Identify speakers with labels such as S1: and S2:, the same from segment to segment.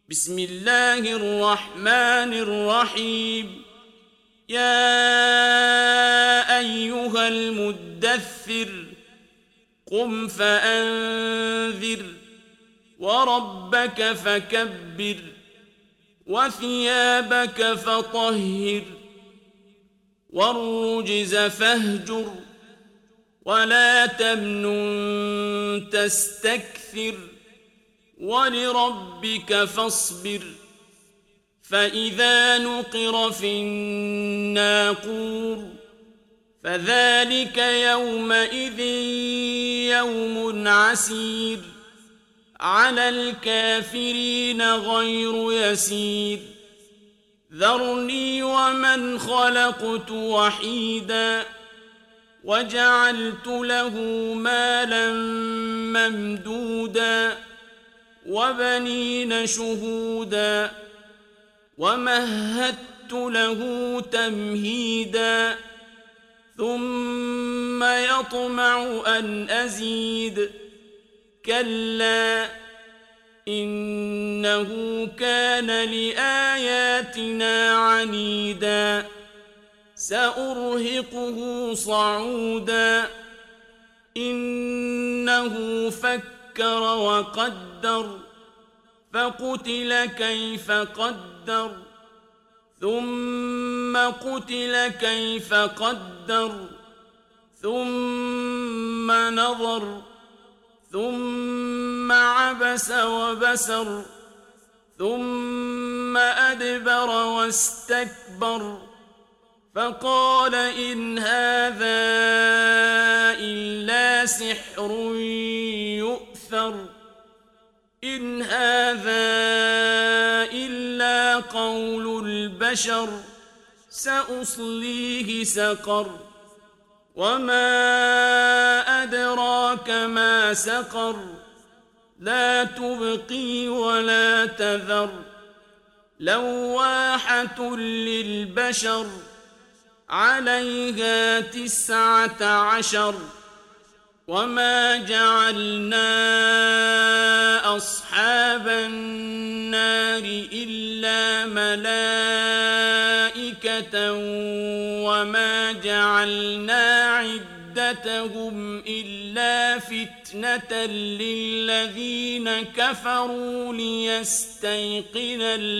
S1: بسم الله الرحمن الرحيم. يا أيها المدثر قم فأنذر وربك فكبر وثيابك فطهر والرجز فاهجر ولا تمنن تستكثر ولربك فاصبر فإذا نقر في الناقور فذلك يومئذ يوم عسير على الكافرين غير يسير ذرني ومن خلقت وحيدا وجعلت له مالا ممدودا وبنين شهودا ومهدت له تمهيدا ثم يطمع أن أزيد كلا إنه كان لآياتنا عنيدا سأرهقه صعودا إنه فكر وقدر فقتل كيف قدر ثم قتل كيف قدر ثم نظر ثم عبس وبسر ثم أدبر واستكبر فقال إن هذا إلا سحر يؤثر إن هذا إلا قول البشر سأصليه سقر وما أدراك ما سقر لا تبقي ولا تذر لواحة للبشر عليها 19 وما جعلنا أصحاب النار إلا ملائكة وما جعلنا عدتهم إلا فتنة للذين كفروا ليستيقن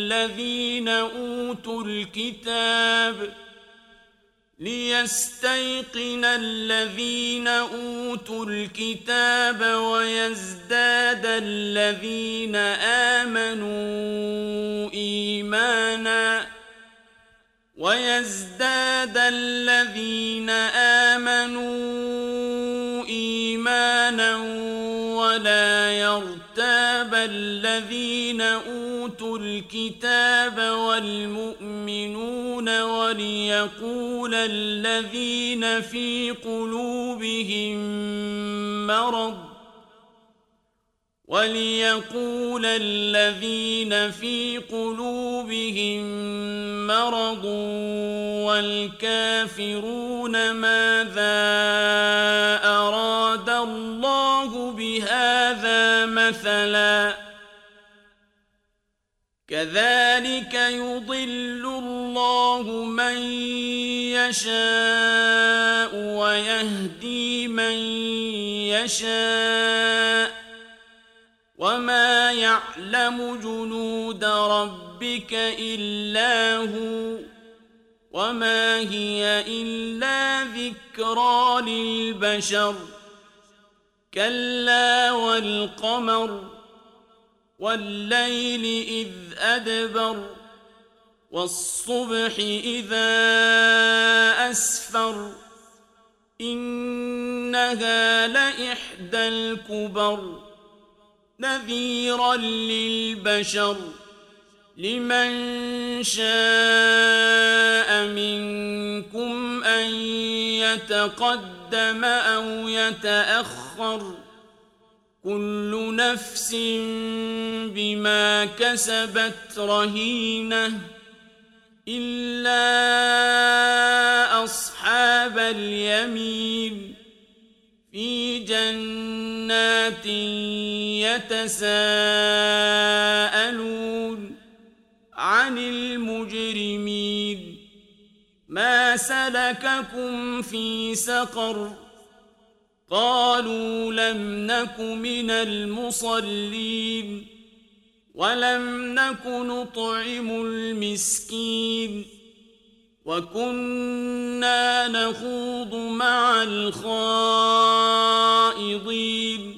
S1: الذين أوتوا الكتاب ويزداد الذين آمنوا إيمانا ولا يرتاب الذين أوتوا الكتاب والمؤمنون وليقول الذين في قلوبهم مرض والكافرون ماذا أراد الله بهذا مثلا كذلك يضل الله من يشاء ويهدي من يشاء وما يعلم جنود ربك إلا هو وما هي إلا ذكرى للبشر كلا والقمر والليل إذ أدبر والصبح إذا أسفر إنها لإحدى الكبر نذيرا للبشر لمن شاء منكم أن يتقدم أو يتأخر كل نفس بما كسبت رهينة إلا أصحاب اليمين في جنات جنات يتساءلون عن المجرمين ما سلككم في سقر قالوا لم نك من المصلين ولم نك نطعم المسكين وكنا نخوض مع الخائضين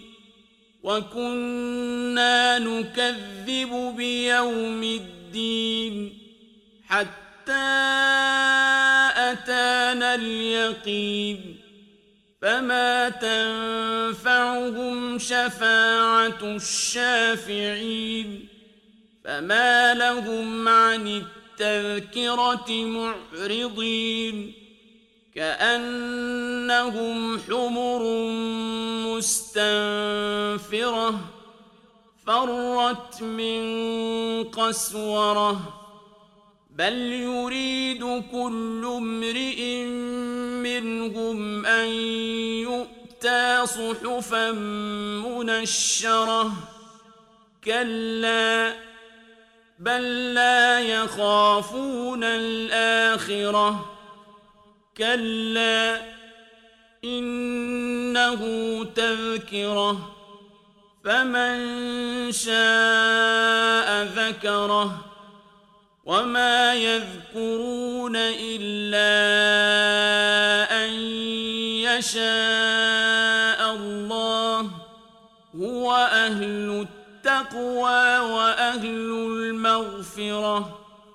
S1: وكنا نكذب بيوم الدين حتى أتانا اليقين فما تنفعهم شفاعة الشافعين فما لهم عن التذكرة معرضين كأنهم حمر مستنفرة فرت من قسورة بل يريد كل امرئ منهم أن يؤتى صحفا منشرة كلا بل لا يخافون الآخرة كلا إنه تذكرة فمن شاء ذكره وما يذكرون إلا أن يشاء الله هو أهل التقوى وأهل المغفرة